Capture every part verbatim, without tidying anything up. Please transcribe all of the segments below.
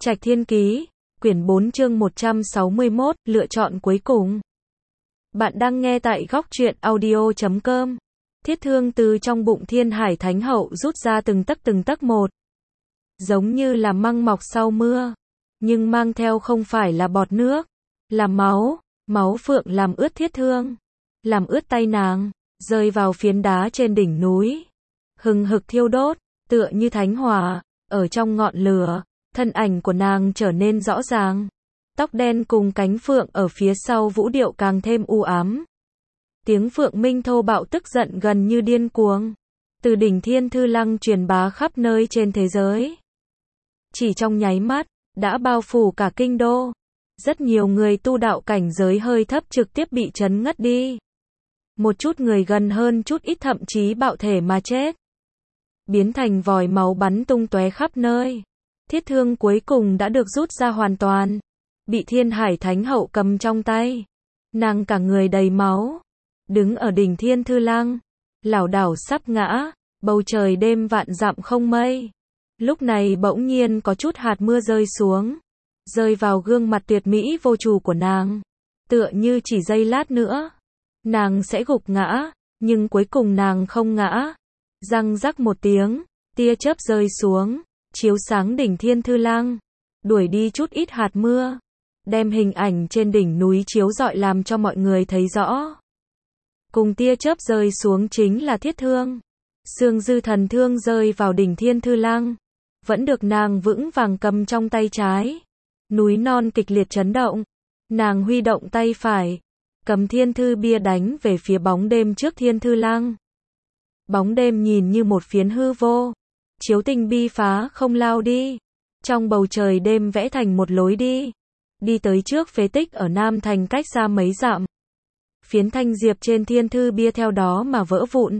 Trạch Thiên Ký, quyển bốn chương một trăm sáu mươi mốt, lựa chọn cuối cùng. Bạn đang nghe tại góc truyện audio chấm com. Thiết Thương từ trong bụng Thiên Hải Thánh Hậu rút ra từng tấc từng tấc một. Giống như là măng mọc sau mưa, nhưng mang theo không phải là bọt nước, là máu, máu phượng làm ướt Thiết Thương, làm ướt tay nàng, rơi vào phiến đá trên đỉnh núi. Hừng hực thiêu đốt, tựa như thánh hỏa, ở trong ngọn lửa. Thân ảnh của nàng trở nên rõ ràng. Tóc đen cùng cánh phượng ở phía sau vũ điệu càng thêm u ám. Tiếng phượng minh thô bạo tức giận gần như điên cuồng. Từ đỉnh Thiên Thư Lăng truyền bá khắp nơi trên thế giới. Chỉ trong nháy mắt, đã bao phủ cả kinh đô. Rất nhiều người tu đạo cảnh giới hơi thấp trực tiếp bị chấn ngất đi. Một chút người gần hơn chút ít thậm chí bạo thể mà chết. Biến thành vòi máu bắn tung tóe khắp nơi. Thiết Thương cuối cùng đã được rút ra hoàn toàn, bị Thiên Hải Thánh Hậu cầm trong tay. Nàng cả người đầy máu, đứng ở đỉnh Thiên Thư Lăng, lảo đảo sắp ngã, bầu trời đêm vạn dặm không mây. Lúc này bỗng nhiên có chút hạt mưa rơi xuống, rơi vào gương mặt tuyệt mỹ vô chủ của nàng. Tựa như chỉ giây lát nữa, nàng sẽ gục ngã, nhưng cuối cùng nàng không ngã. Răng rắc một tiếng, tia chớp rơi xuống, chiếu sáng đỉnh Thiên Thư Lăng, đuổi đi chút ít hạt mưa, đem hình ảnh trên đỉnh núi chiếu rọi làm cho mọi người thấy rõ. Cùng tia chớp rơi xuống chính là Thiết Thương. Xương dư thần thương rơi vào đỉnh Thiên Thư Lăng, vẫn được nàng vững vàng cầm trong tay trái. Núi non kịch liệt chấn động, nàng huy động tay phải, cầm thiên thư bia đánh về phía bóng đêm trước Thiên Thư Lăng. Bóng đêm nhìn như một phiến hư vô. Chiếu tinh bi phá không lao đi. Trong bầu trời đêm vẽ thành một lối đi. Đi tới trước phế tích ở Nam Thành cách xa mấy dặm. Phiến thanh diệp trên thiên thư bia theo đó mà vỡ vụn.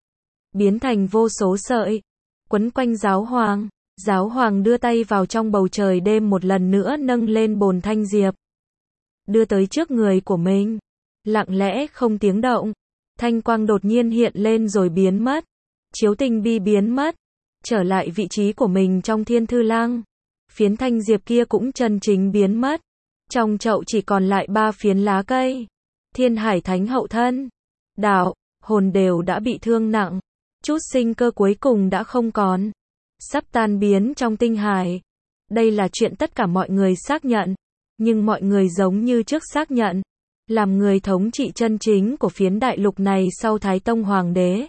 Biến thành vô số sợi. Quấn quanh giáo hoàng. Giáo hoàng đưa tay vào trong bầu trời đêm một lần nữa nâng lên bồn thanh diệp. Đưa tới trước người của mình. Lặng lẽ không tiếng động. Thanh quang đột nhiên hiện lên rồi biến mất. Chiếu tinh bi biến mất. Trở lại vị trí của mình trong Thiên Thư Lăng. Phiến thanh diệp kia cũng chân chính biến mất. Trong chậu chỉ còn lại ba phiến lá cây. Thiên Hải Thánh Hậu thân, đạo, hồn đều đã bị thương nặng. Chút sinh cơ cuối cùng đã không còn. Sắp tan biến trong tinh hải. Đây là chuyện tất cả mọi người xác nhận. Nhưng mọi người giống như trước xác nhận. Làm người thống trị chân chính của phiến đại lục này sau Thái Tông Hoàng đế.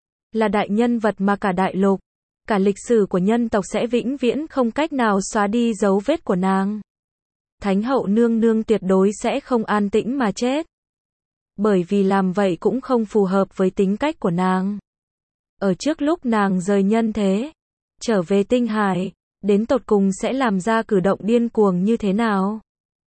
Là đại nhân vật mà cả đại lục, cả lịch sử của nhân tộc sẽ vĩnh viễn không cách nào xóa đi dấu vết của nàng. Thánh hậu nương nương tuyệt đối sẽ không an tĩnh mà chết. Bởi vì làm vậy cũng không phù hợp với tính cách của nàng. Ở trước lúc nàng rời nhân thế, trở về tinh hải, đến tột cùng sẽ làm ra cử động điên cuồng như thế nào?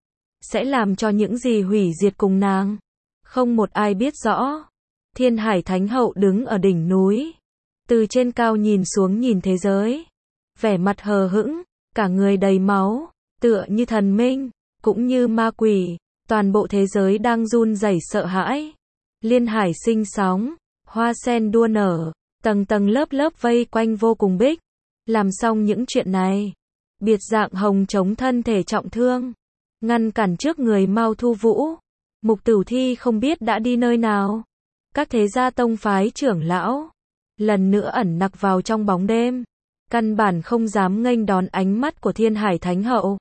Sẽ làm cho những gì hủy diệt cùng nàng? Không một ai biết rõ. Thiên Hải Thánh Hậu đứng ở đỉnh núi. Từ trên cao nhìn xuống nhìn thế giới. Vẻ mặt hờ hững, cả người đầy máu, tựa như thần minh, cũng như ma quỷ. Toàn bộ thế giới đang run rẩy sợ hãi. Liên hải sinh sóng, hoa sen đua nở, tầng tầng lớp lớp vây quanh vô cùng bích. Làm xong những chuyện này, biệt dạng hồng chống thân thể trọng thương, ngăn cản trước người Mao Thu Vũ. Mục Tử Thi không biết đã đi nơi nào. Các thế gia tông phái trưởng lão lần nữa ẩn nặc vào trong bóng đêm, căn bản không dám nghênh đón ánh mắt của Thiên Hải Thánh Hậu.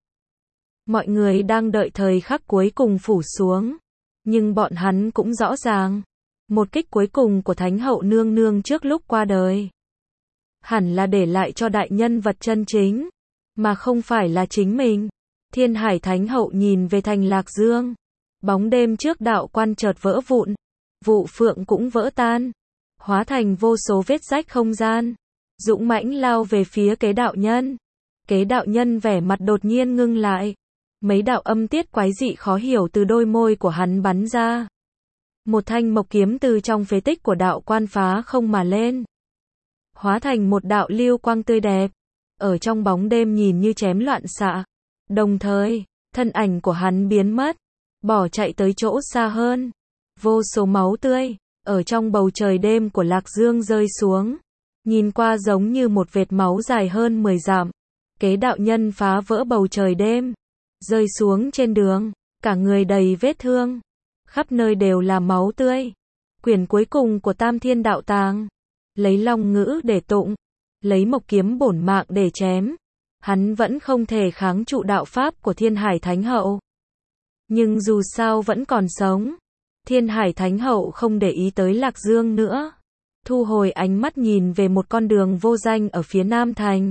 Mọi người đang đợi thời khắc cuối cùng phủ xuống, nhưng bọn hắn cũng rõ ràng, một kích cuối cùng của Thánh Hậu nương nương trước lúc qua đời, hẳn là để lại cho đại nhân vật chân chính, mà không phải là chính mình. Thiên Hải Thánh Hậu nhìn về thành Lạc Dương, bóng đêm trước đạo quan chợt vỡ vụn, vụ phượng cũng vỡ tan, hóa thành vô số vết rách không gian, dũng mãnh lao về phía Kế đạo nhân. Kế đạo nhân vẻ mặt đột nhiên ngưng lại, mấy đạo âm tiết quái dị khó hiểu từ đôi môi của hắn bắn ra. Một thanh mộc kiếm từ trong phế tích của đạo quan phá không mà lên, hóa thành một đạo lưu quang tươi đẹp, ở trong bóng đêm nhìn như chém loạn xạ. Đồng thời, thân ảnh của hắn biến mất, bỏ chạy tới chỗ xa hơn. Vô số máu tươi ở trong bầu trời đêm của Lạc Dương rơi xuống, nhìn qua giống như một vệt máu dài hơn mười dặm. Kế đạo nhân phá vỡ bầu trời đêm, rơi xuống trên đường, cả người đầy vết thương, khắp nơi đều là máu tươi. Quyển cuối cùng của Tam Thiên Đạo Tàng, lấy long ngữ để tụng, lấy mộc kiếm bổn mạng để chém, hắn vẫn không thể kháng trụ đạo pháp của Thiên Hải Thánh Hậu. Nhưng dù sao vẫn còn sống, Thiên Hải Thánh Hậu không để ý tới Lạc Dương nữa, thu hồi ánh mắt nhìn về một con đường vô danh ở phía Nam Thành.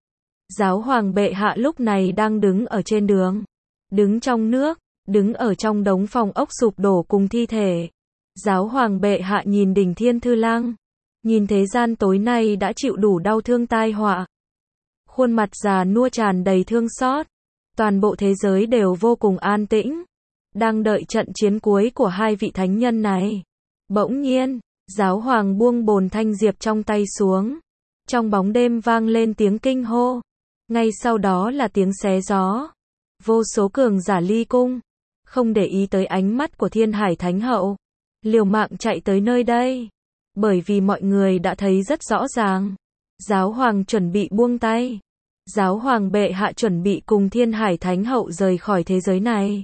Giáo hoàng bệ hạ lúc này đang đứng ở trên đường, đứng trong nước, đứng ở trong đống phòng ốc sụp đổ cùng thi thể. Giáo hoàng bệ hạ nhìn đỉnh Thiên Thư Lăng, nhìn thế gian tối nay đã chịu đủ đau thương tai họa. Khuôn mặt già nua tràn đầy thương xót, toàn bộ thế giới đều vô cùng an tĩnh, đang đợi trận chiến cuối của hai vị thánh nhân này. Bỗng nhiên, giáo hoàng buông bồn thanh diệp trong tay xuống, trong bóng đêm vang lên tiếng kinh hô, ngay sau đó là tiếng xé gió. Vô số cường giả ly cung, không để ý tới ánh mắt của Thiên Hải Thánh Hậu, liều mạng chạy tới nơi đây, bởi vì mọi người đã thấy rất rõ ràng, giáo hoàng chuẩn bị buông tay, giáo hoàng bệ hạ chuẩn bị cùng Thiên Hải Thánh Hậu rời khỏi thế giới này,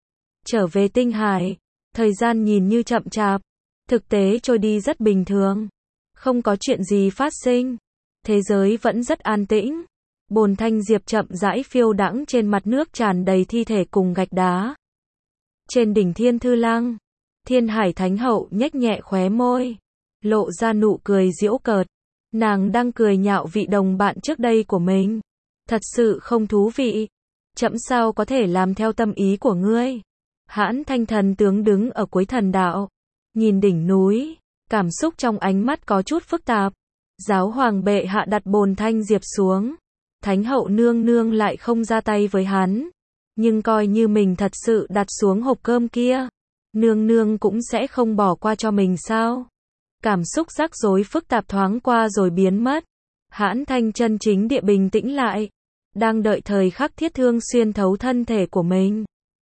trở về tinh hải. Thời gian nhìn như chậm chạp, thực tế trôi đi rất bình thường, không có chuyện gì phát sinh, thế giới vẫn rất an tĩnh. Bồn thanh diệp chậm rãi phiêu đãng trên mặt nước tràn đầy thi thể cùng gạch đá. Trên đỉnh Thiên Thư Lăng, Thiên Hải Thánh Hậu nhếch nhẹ khóe môi, lộ ra nụ cười giễu cợt. Nàng đang cười nhạo vị đồng bạn trước đây của mình. Thật sự không thú vị. Trẫm sao có thể làm theo tâm ý của ngươi? Hãn Thanh thần tướng đứng ở cuối thần đạo, nhìn đỉnh núi, cảm xúc trong ánh mắt có chút phức tạp. Giáo hoàng bệ hạ đặt bồn thanh diệp xuống, Thánh hậu nương nương lại không ra tay với hắn, nhưng coi như mình thật sự đặt xuống hộp cơm kia, nương nương cũng sẽ không bỏ qua cho mình sao? Cảm xúc rắc rối phức tạp thoáng qua rồi biến mất. Hãn Thanh chân chính địa bình tĩnh lại, đang đợi thời khắc thiết thương xuyên thấu thân thể của mình.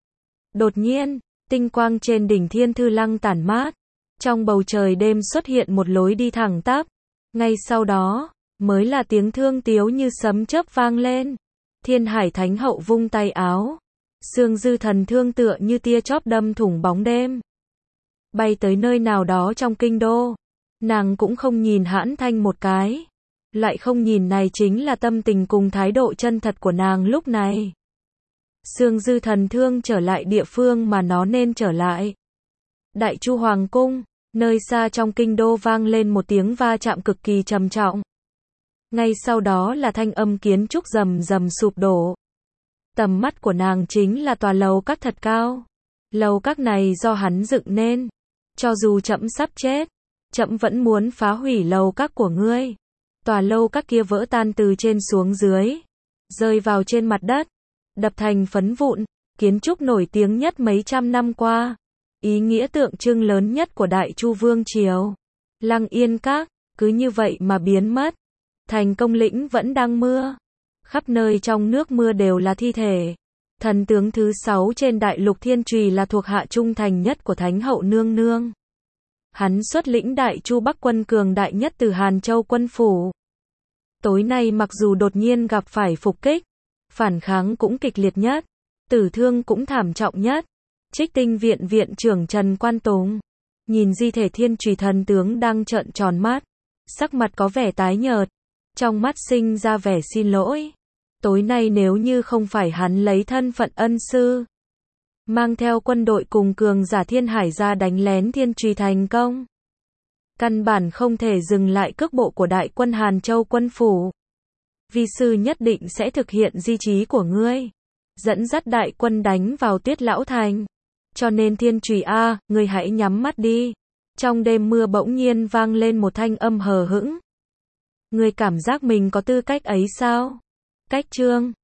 Đột nhiên, tinh quang trên đỉnh Thiên Thư Lăng tản mát, trong bầu trời đêm xuất hiện một lối đi thẳng tắp, ngay sau đó mới là tiếng thương tiếu như sấm chớp vang lên. Thiên Hải Thánh Hậu vung tay áo, xương dư thần thương tựa như tia chóp đâm thủng bóng đêm, bay tới nơi nào đó trong kinh đô. Nàng cũng không nhìn Hãn Thanh một cái, lại không nhìn này chính là tâm tình cùng thái độ chân thật của nàng lúc này. Xương dư thần thương trở lại địa phương mà nó nên trở lại. Đại Chu Hoàng cung, nơi xa trong kinh đô vang lên một tiếng va chạm cực kỳ trầm trọng. Ngay sau đó là thanh âm kiến trúc rầm rầm sụp đổ. Tầm mắt của nàng chính là tòa lầu các thật cao. Lầu các này do hắn dựng nên. Cho dù trẫm sắp chết, trẫm vẫn muốn phá hủy lầu các của ngươi. Tòa lâu các kia vỡ tan từ trên xuống dưới, rơi vào trên mặt đất, đập thành phấn vụn. Kiến trúc nổi tiếng nhất mấy trăm năm qua, ý nghĩa tượng trưng lớn nhất của Đại Chu Vương Triều, Lăng Yên Các, cứ như vậy mà biến mất. Thành Công Lĩnh vẫn đang mưa, khắp nơi trong nước mưa đều là thi thể. Thần tướng thứ sáu trên đại lục Thiên Trùy là thuộc hạ trung thành nhất của Thánh hậu nương nương. Hắn xuất lĩnh Đại Chu Bắc quân cường đại nhất từ Hàn Châu quân phủ. Tối nay mặc dù đột nhiên gặp phải phục kích, phản kháng cũng kịch liệt nhất, tử thương cũng thảm trọng nhất. Trích Tinh viện viện trưởng Trần Quan Tùng nhìn di thể Thiên Trùy thần tướng đang trợn tròn mắt, sắc mặt có vẻ tái nhợt, trong mắt sinh ra vẻ xin lỗi. Tối nay nếu như không phải hắn lấy thân phận ân sư, mang theo quân đội cùng cường giả Thiên Hải ra đánh lén Thiên Trùy thành công, căn bản không thể dừng lại cước bộ của đại quân Hàn Châu quân phủ. Vi sư nhất định sẽ thực hiện di chí của ngươi, dẫn dắt đại quân đánh vào Tuyết Lão Thành. Cho nên Thiên Trùy a, ngươi hãy nhắm mắt đi. Trong đêm mưa bỗng nhiên vang lên một thanh âm hờ hững. Ngươi cảm giác mình có tư cách ấy sao? Cách chương